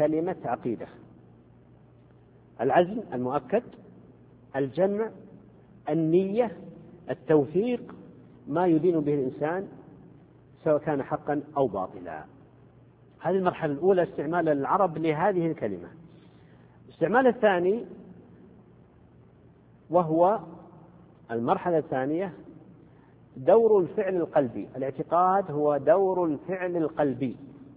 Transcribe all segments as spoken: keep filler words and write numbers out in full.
كلمة عقيدة: العزم المؤكد، الجمع، النية، التوثيق، ما يدين به الإنسان سواء كان حقا أو باطلا. هذه المرحلة الأولى استعمال العرب لهذه الكلمة. الاستعمال الثاني وهو المرحلة الثانية دور الفعل القلبي. الاعتقاد هو دور الفعل القلبي،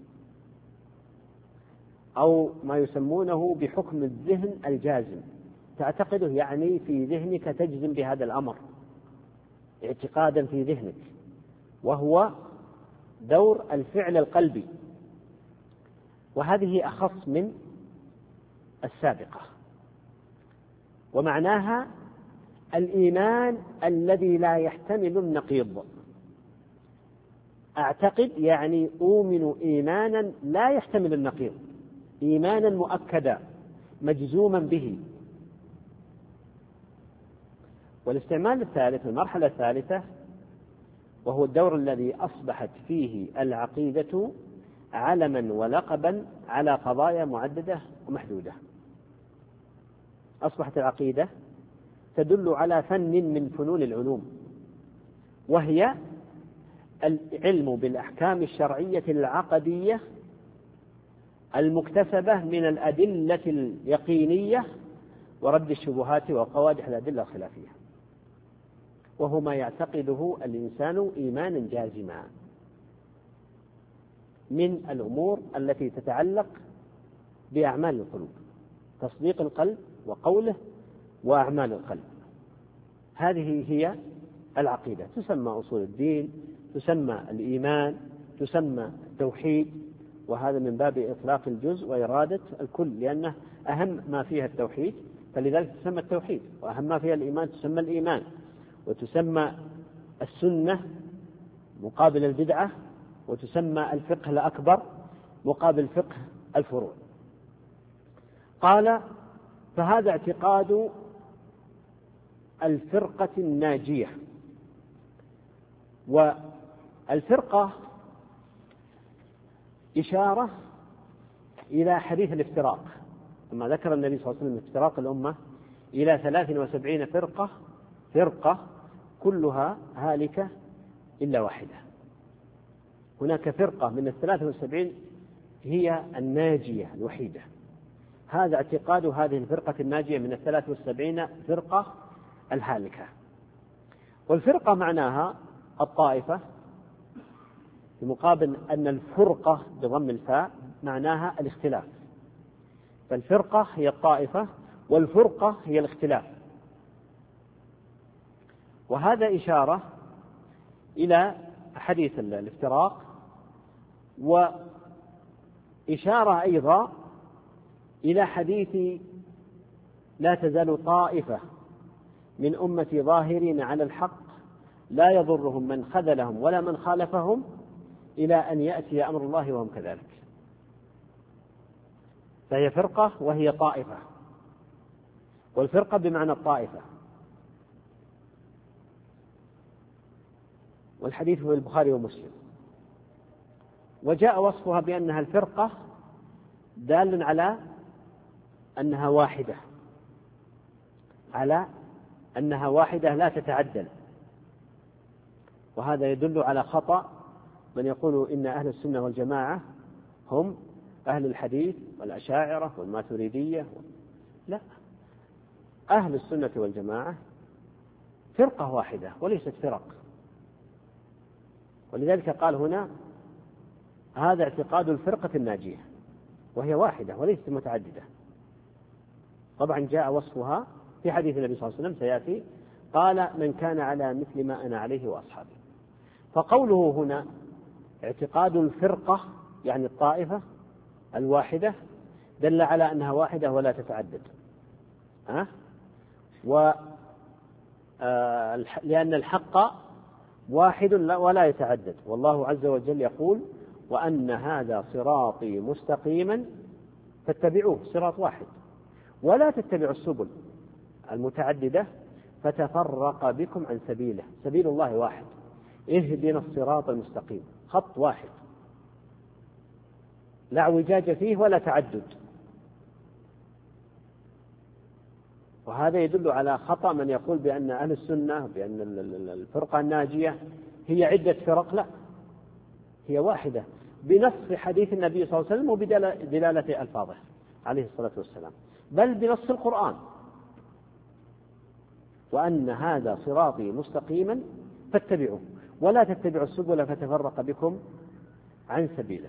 أو ما يسمونه بحكم الذهن الجازم. تعتقده يعني في ذهنك تجزم بهذا الأمر اعتقادا في ذهنك، وهو دور الفعل القلبي، وهذه أخص من السابقة. ومعناها الإيمان الذي لا يحتمل النقيض. أعتقد يعني أؤمن إيمانا لا يحتمل النقيض، إيمانا مؤكدا مجزوما به. والاستعمال الثالث، المرحلة الثالثة، وهو الدور الذي أصبحت فيه العقيدة علما ولقبا على قضايا معددة ومحدودة. أصبحت العقيدة تدل على فن من فنون العلوم، وهي العلم بالأحكام الشرعية العقدية المكتسبة من الأدلة اليقينية ورد الشبهات وقوادح الأدلة الخلافية، وهو ما يعتقده الإنسان إيمانا جازما من الأمور التي تتعلق بأعمال القلوب، تصديق القلب وقوله وأعمال القلب. هذه هي العقيدة، تسمى أصول الدين، تسمى الإيمان، تسمى التوحيد، وهذا من باب إطلاق الجزء وإرادة الكل، لأنه أهم ما فيها التوحيد، فلذلك تسمى التوحيد، وأهم ما فيها الإيمان تسمى الإيمان، وتسمى السنة مقابل البدعة، وتسمى الفقه الأكبر مقابل فقه الفروع. قال: فهذا اعتقاد الفرقة الناجية. والفرقة إشارة إلى حديث الافتراق، لما ذكر النبي صلى الله عليه وسلم افتراق الأمة إلى ثلاث وسبعين فرقة، فرقة كلها هالكة إلا واحدة. هناك فرقة من الثلاث وسبعين هي الناجية الوحيدة. هذا اعتقاد هذه الفرقة الناجية من الثلاث والسبعين فرقة الهالكة. والفرقة معناها الطائفة، في مقابل أن الفرقة بضم الفاء معناها الاختلاف. فالفرقة هي الطائفة والفرقة هي الاختلاف. وهذا إشارة إلى حديث الافتراق، وإشارة أيضا إلى حديث لا تزال طائفة من أمتي ظاهرين على الحق لا يضرهم من خذلهم ولا من خالفهم إلى أن يأتي أمر الله وهم كذلك. فهي فرقة وهي طائفة، والفرقة بمعنى الطائفة. والحديث في البخاري ومسلم. وجاء وصفها بأنها الفرقة دال على أنها واحدة، على أنها واحدة لا تتعدل. وهذا يدل على خطأ من يقول إن أهل السنة والجماعة هم أهل الحديث والأشاعرة والماتريدية. لا، أهل السنة والجماعة فرقة واحدة وليست فرق. ولذلك قال هنا: هذا اعتقاد الفرقة الناجية، وهي واحدة وليست متعددة. طبعا جاء وصفها في حديث النبي صلى الله عليه وسلم سيأتي، قال: من كان على مثل ما أنا عليه وأصحابي. فقوله هنا اعتقاد الفرقة يعني الطائفة الواحدة دل على أنها واحدة ولا تتعدد. أه؟ و آه لأن الحق واحد ولا يتعدد، والله عز وجل يقول: وأن هذا صراطي مستقيما فاتبعوه، صراط واحد، ولا تتبعوا السبل المتعددة فتفرق بكم عن سبيله. سبيل الله واحد، اهدنا الصراط المستقيم، خط واحد. لا اعوجاج فيه ولا تعدد، وهذا يدل على خطأ من يقول بأن أهل السنة بأن الفرقة الناجية هي عدة فرق. لا، هي واحدة بنص حديث النبي صلى الله عليه وسلم وبدلالة ألفاظه عليه الصلاة والسلام، بل بنص القرآن: وأن هذا صراطي مستقيما فاتبعوه ولا تتبعوا السبل فتفرق بكم عن سبيله.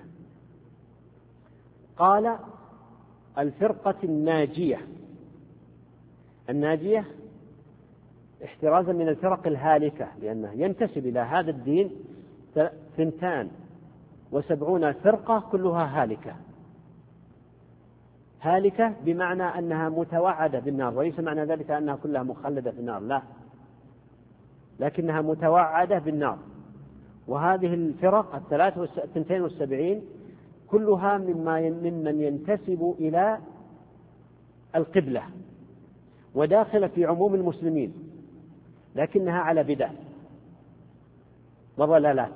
قال: الفرقة الناجية. الناجية احترازا من الفرق الهالكة، لأنه ينتسب إلى هذا الدين ثنتان وسبعون فرقة كلها هالكة. هالكة بمعنى أنها متوعدة بالنار، وليس معنى ذلك أنها كلها مخلدة في النار، لا، لكنها متوعدة بالنار. وهذه الفرق الثنتين والسبعين كلها مما ممن ينتسب إلى القبلة وداخل في عموم المسلمين، لكنها على بدع وضلالات،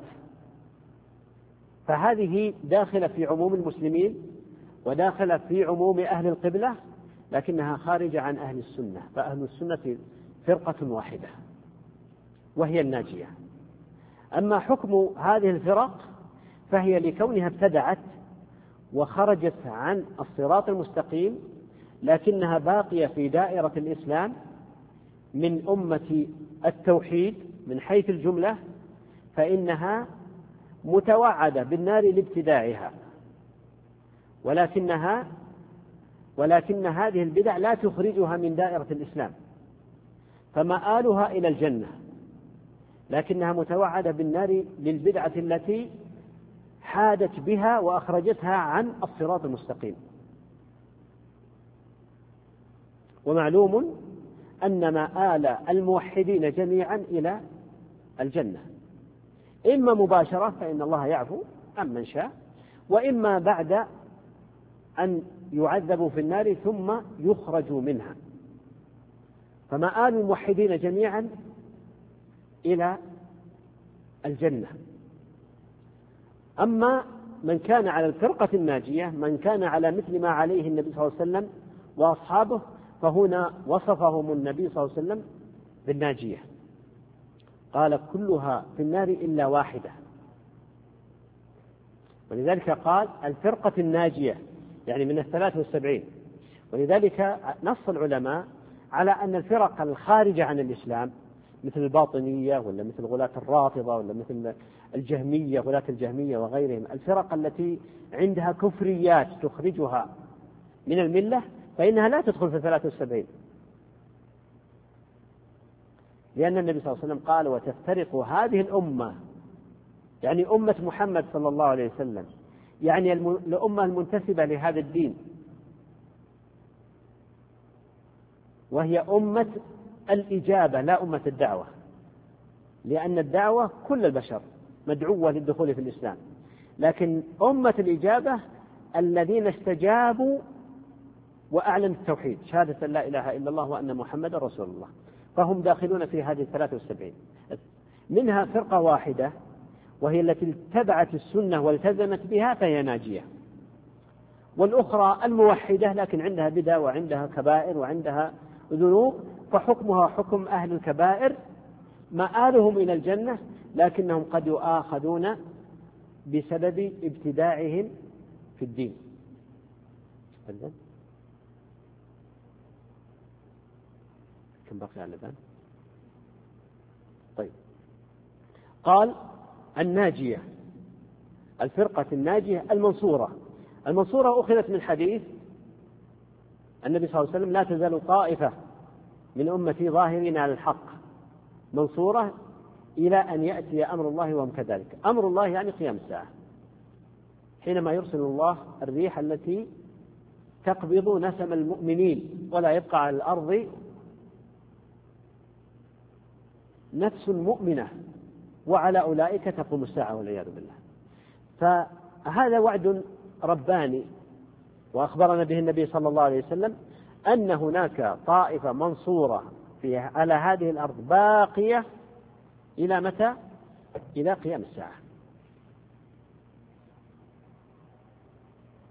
فهذه داخلة في عموم المسلمين وداخلة في عموم أهل القبلة، لكنها خارجة عن أهل السنة. فأهل السنة فرقة واحدة وهي الناجية. أما حكم هذه الفرق فهي لكونها ابتدعت وخرجت عن الصراط المستقيم، لكنها باقية في دائرة الإسلام من أمة التوحيد من حيث الجملة، فإنها متوعدة بالنار لابتداعها، ولكنها ولكن هذه البدع لا تخرجها من دائرة الإسلام، فمآلها إلى الجنة، لكنها متوعدة بالنار للبدعة التي حادت بها وأخرجتها عن الصراط المستقيم. ومعلوم أن مآل الموحدين جميعا إلى الجنة، إما مباشرة فإن الله يعفو عمن شاء، وإما بعد أن يعذبوا في النار ثم يخرجوا منها. فمآل الموحدين جميعا إلى الجنة. أما من كان على الفرقة الناجية، من كان على مثل ما عليه النبي صلى الله عليه وسلم وأصحابه، فهنا وصفهم النبي صلى الله عليه وسلم بالناجية، قال: كلها في النار إلا واحدة. ولذلك قال: الفرقة الناجية، يعني من الثلاث والسبعين. ولذلك نص العلماء على أن الفرق الخارجة عن الإسلام مثل الباطنية ولا مثل غلاة الرافضة ولا مثل الجهمية غلاة الجهمية وغيرهم، الفرق التي عندها كفريات تخرجها من الملة، فإنها لا تدخل في الثلاث والسبعين، لأن النبي صلى الله عليه وسلم قال: وتفترق هذه الأمة، يعني أمة محمد صلى الله عليه وسلم، يعني الأمة المنتسبة لهذا الدين، وهي أمة الإجابة لا أمة الدعوة، لأن الدعوة كل البشر مدعوة للدخول في الإسلام، لكن أمة الإجابة الذين استجابوا وأعلنوا التوحيد، شهادة لا إله إلا الله وأن محمد رسول الله، فهم داخلون في هذه الثلاثة والسبعين. منها فرقة واحدة وهي التي اتبعت السنة والتزمت بها فهي ناجية، والأخرى الموحدة لكن عندها بدع وعندها كبائر وعندها ذنوب، فحكمها حكم أهل الكبائر، مآلهم إلى الجنة، لكنهم قد يؤاخذون بسبب ابتداعهم في الدين. كم بقي على الباب؟ طيب، قال: الناجية، الفرقة الناجية المنصورة. المنصورة أخذت من حديث النبي صلى الله عليه وسلم: لا تزال طائفة من أمتي ظاهرين على الحق منصورة إلى أن يأتي أمر الله وهم كذلك. أمر الله يعني قيام الساعة، حينما يرسل الله الريح التي تقبض نسم المؤمنين ولا يبقى على الأرض نفس مؤمنة، وعلى أولئك تقوم الساعة والعياذ بالله. فهذا وعد رباني، وأخبرنا به النبي صلى الله عليه وسلم أن هناك طائفة منصورة في على هذه الأرض باقية إلى متى؟ إلى قيام الساعة.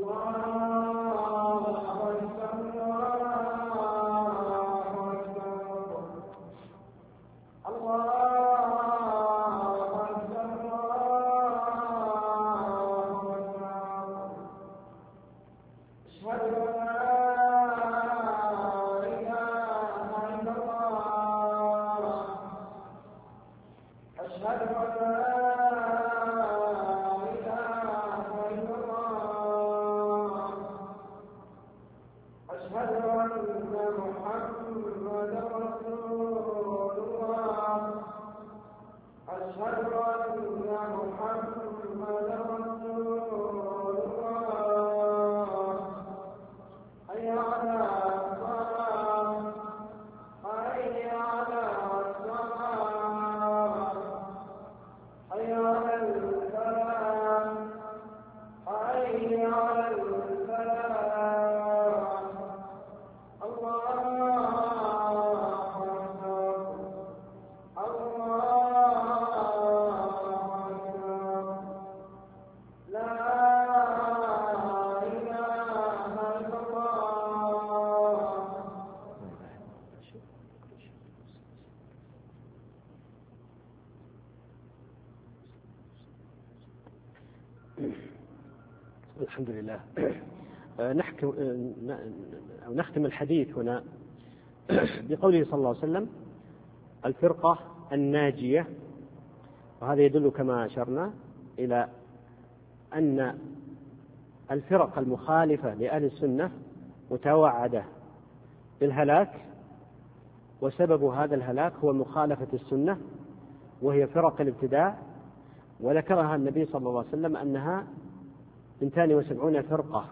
الحمد لله. نحكم أو نختم الحديث هنا بقوله صلى الله عليه وسلم الفرقة الناجية، وهذا يدل كما أشرنا إلى أن الفرق المخالفة لأهل السنة متوعدة بالهلاك، وسبب هذا الهلاك هو مخالفة السنة وهي فرق الابتداع، وذكرها النبي صلى الله عليه وسلم أنها اثنتان وسبعون فرقة.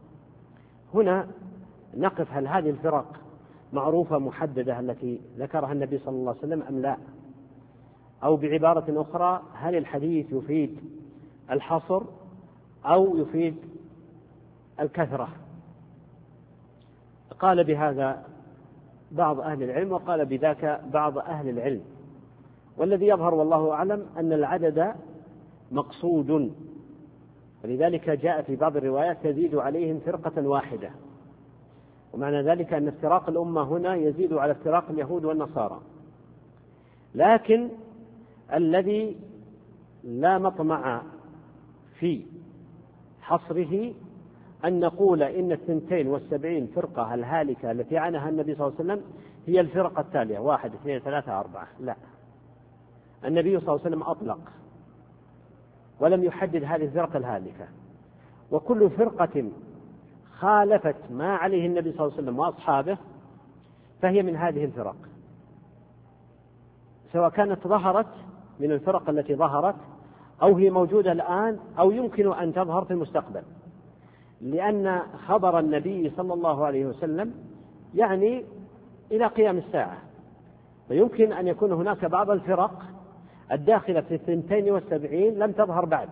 هنا نقف، هل هذه الفرق معروفة محددة التي ذكرها النبي صلى الله عليه وسلم أم لا؟ أو بعبارة أخرى، هل الحديث يفيد الحصر أو يفيد الكثرة؟ قال بهذا بعض أهل العلم وقال بذاك بعض أهل العلم، والذي يظهر والله أعلم أن العدد مقصود، ولذلك جاء في بعض الروايات تزيد عليهم فرقة واحدة، ومعنى ذلك أن افتراق الأمة هنا يزيد على افتراق اليهود والنصارى. لكن الذي لا مطمع في حصره أن نقول إن الثنتين والسبعين فرقة الهالكة التي عنها النبي صلى الله عليه وسلم هي الفرقة التالية واحد اثنين ثلاثة أربعة، لا، النبي صلى الله عليه وسلم أطلق ولم يحدد هذه الفرقة الهالكة، وكل فرقة خالفت ما عليه النبي صلى الله عليه وسلم وأصحابه فهي من هذه الفرق، سواء كانت ظهرت من الفرق التي ظهرت أو هي موجودة الآن أو يمكن أن تظهر في المستقبل، لأن خبر النبي صلى الله عليه وسلم يعني إلى قيام الساعة، فيمكن أن يكون هناك بعض الفرق الداخلة في الثنتين والسبعين لم تظهر بعد،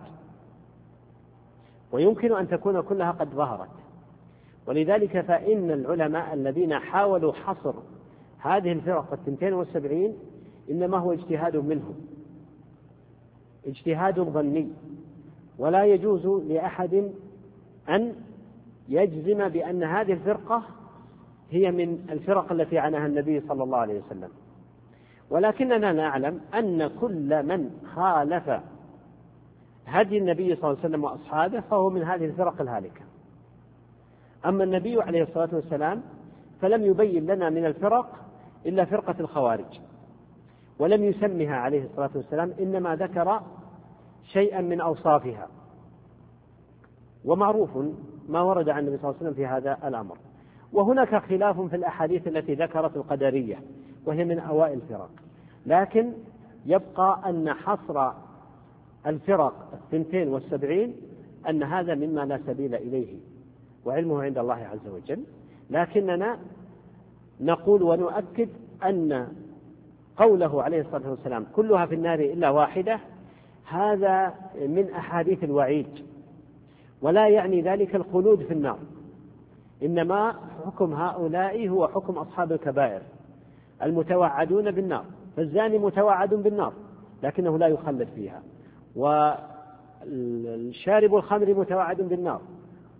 ويمكن أن تكون كلها قد ظهرت. ولذلك فإن العلماء الذين حاولوا حصر هذه الفرق الثنتين والسبعين إنما هو اجتهاد منهم، اجتهاد ظني، ولا يجوز لأحد أن يجزم بأن هذه الفرقة هي من الفرق التي عنها النبي صلى الله عليه وسلم، ولكننا نعلم أن كل من خالف هدي النبي صلى الله عليه وسلم وأصحابه فهو من هذه الفرق الهالكة. أما النبي عليه الصلاة والسلام فلم يبين لنا من الفرق إلا فرقة الخوارج، ولم يسمها عليه الصلاة والسلام، إنما ذكر شيئا من أوصافها، ومعروف ما ورد عن النبي صلى الله عليه وسلم في هذا الأمر. وهناك خلاف في الأحاديث التي ذكرت القدرية وهي من أوائل الفرق، لكن يبقى أن حصر الفرق الثنتين والسبعين أن هذا مما لا سبيل إليه، وعلمه عند الله عز وجل. لكننا نقول ونؤكد أن قوله عليه الصلاة والسلام كلها في النار إلا واحدة هذا من أحاديث الوعيد، ولا يعني ذلك الخلود في النار، إنما حكم هؤلاء هو حكم أصحاب الكبائر المتوعدون بالنار، فالزاني متوعد بالنار لكنه لا يخلد فيها، والشارب الخمر متوعد بالنار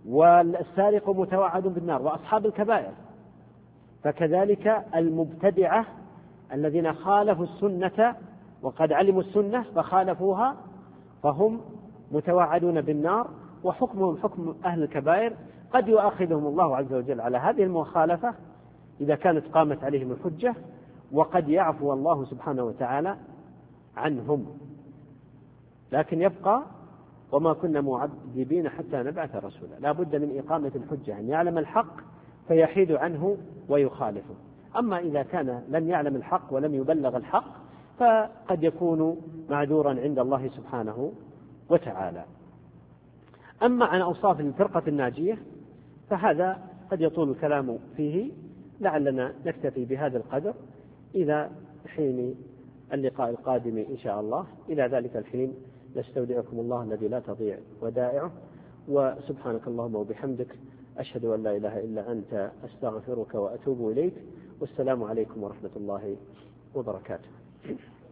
والسارق متوعد بالنار، وأصحاب الكبائر. فكذلك المبتدعة الذين خالفوا السنة وقد علموا السنة فخالفوها فهم متوعدون بالنار، وحكمهم حكم أهل الكبائر. قد يؤاخذهم الله عز وجل على هذه المخالفة إذا كانت قامت عليهم الحجة، وقد يعفو الله سبحانه وتعالى عنهم. لكن يبقى وما كنا معذبين حتى نبعث رسولا، لا بد من إقامة الحجة، أن يعلم الحق فيحيد عنه ويخالفه. أما إذا كان لم يعلم الحق ولم يبلغ الحق فقد يكون معذورا عند الله سبحانه وتعالى. أما عن أوصاف الفرقة الناجية فهذا قد يطول الكلام فيه، لعلنا نكتفي بهذا القدر إلى حين اللقاء القادم إن شاء الله. إلى ذلك الحين نستودعكم الله الذي لا تضيع ودائعه، وسبحانك اللهم وبحمدك أشهد أن لا إله إلا أنت أستغفرك وأتوب إليك، والسلام عليكم ورحمة الله وبركاته.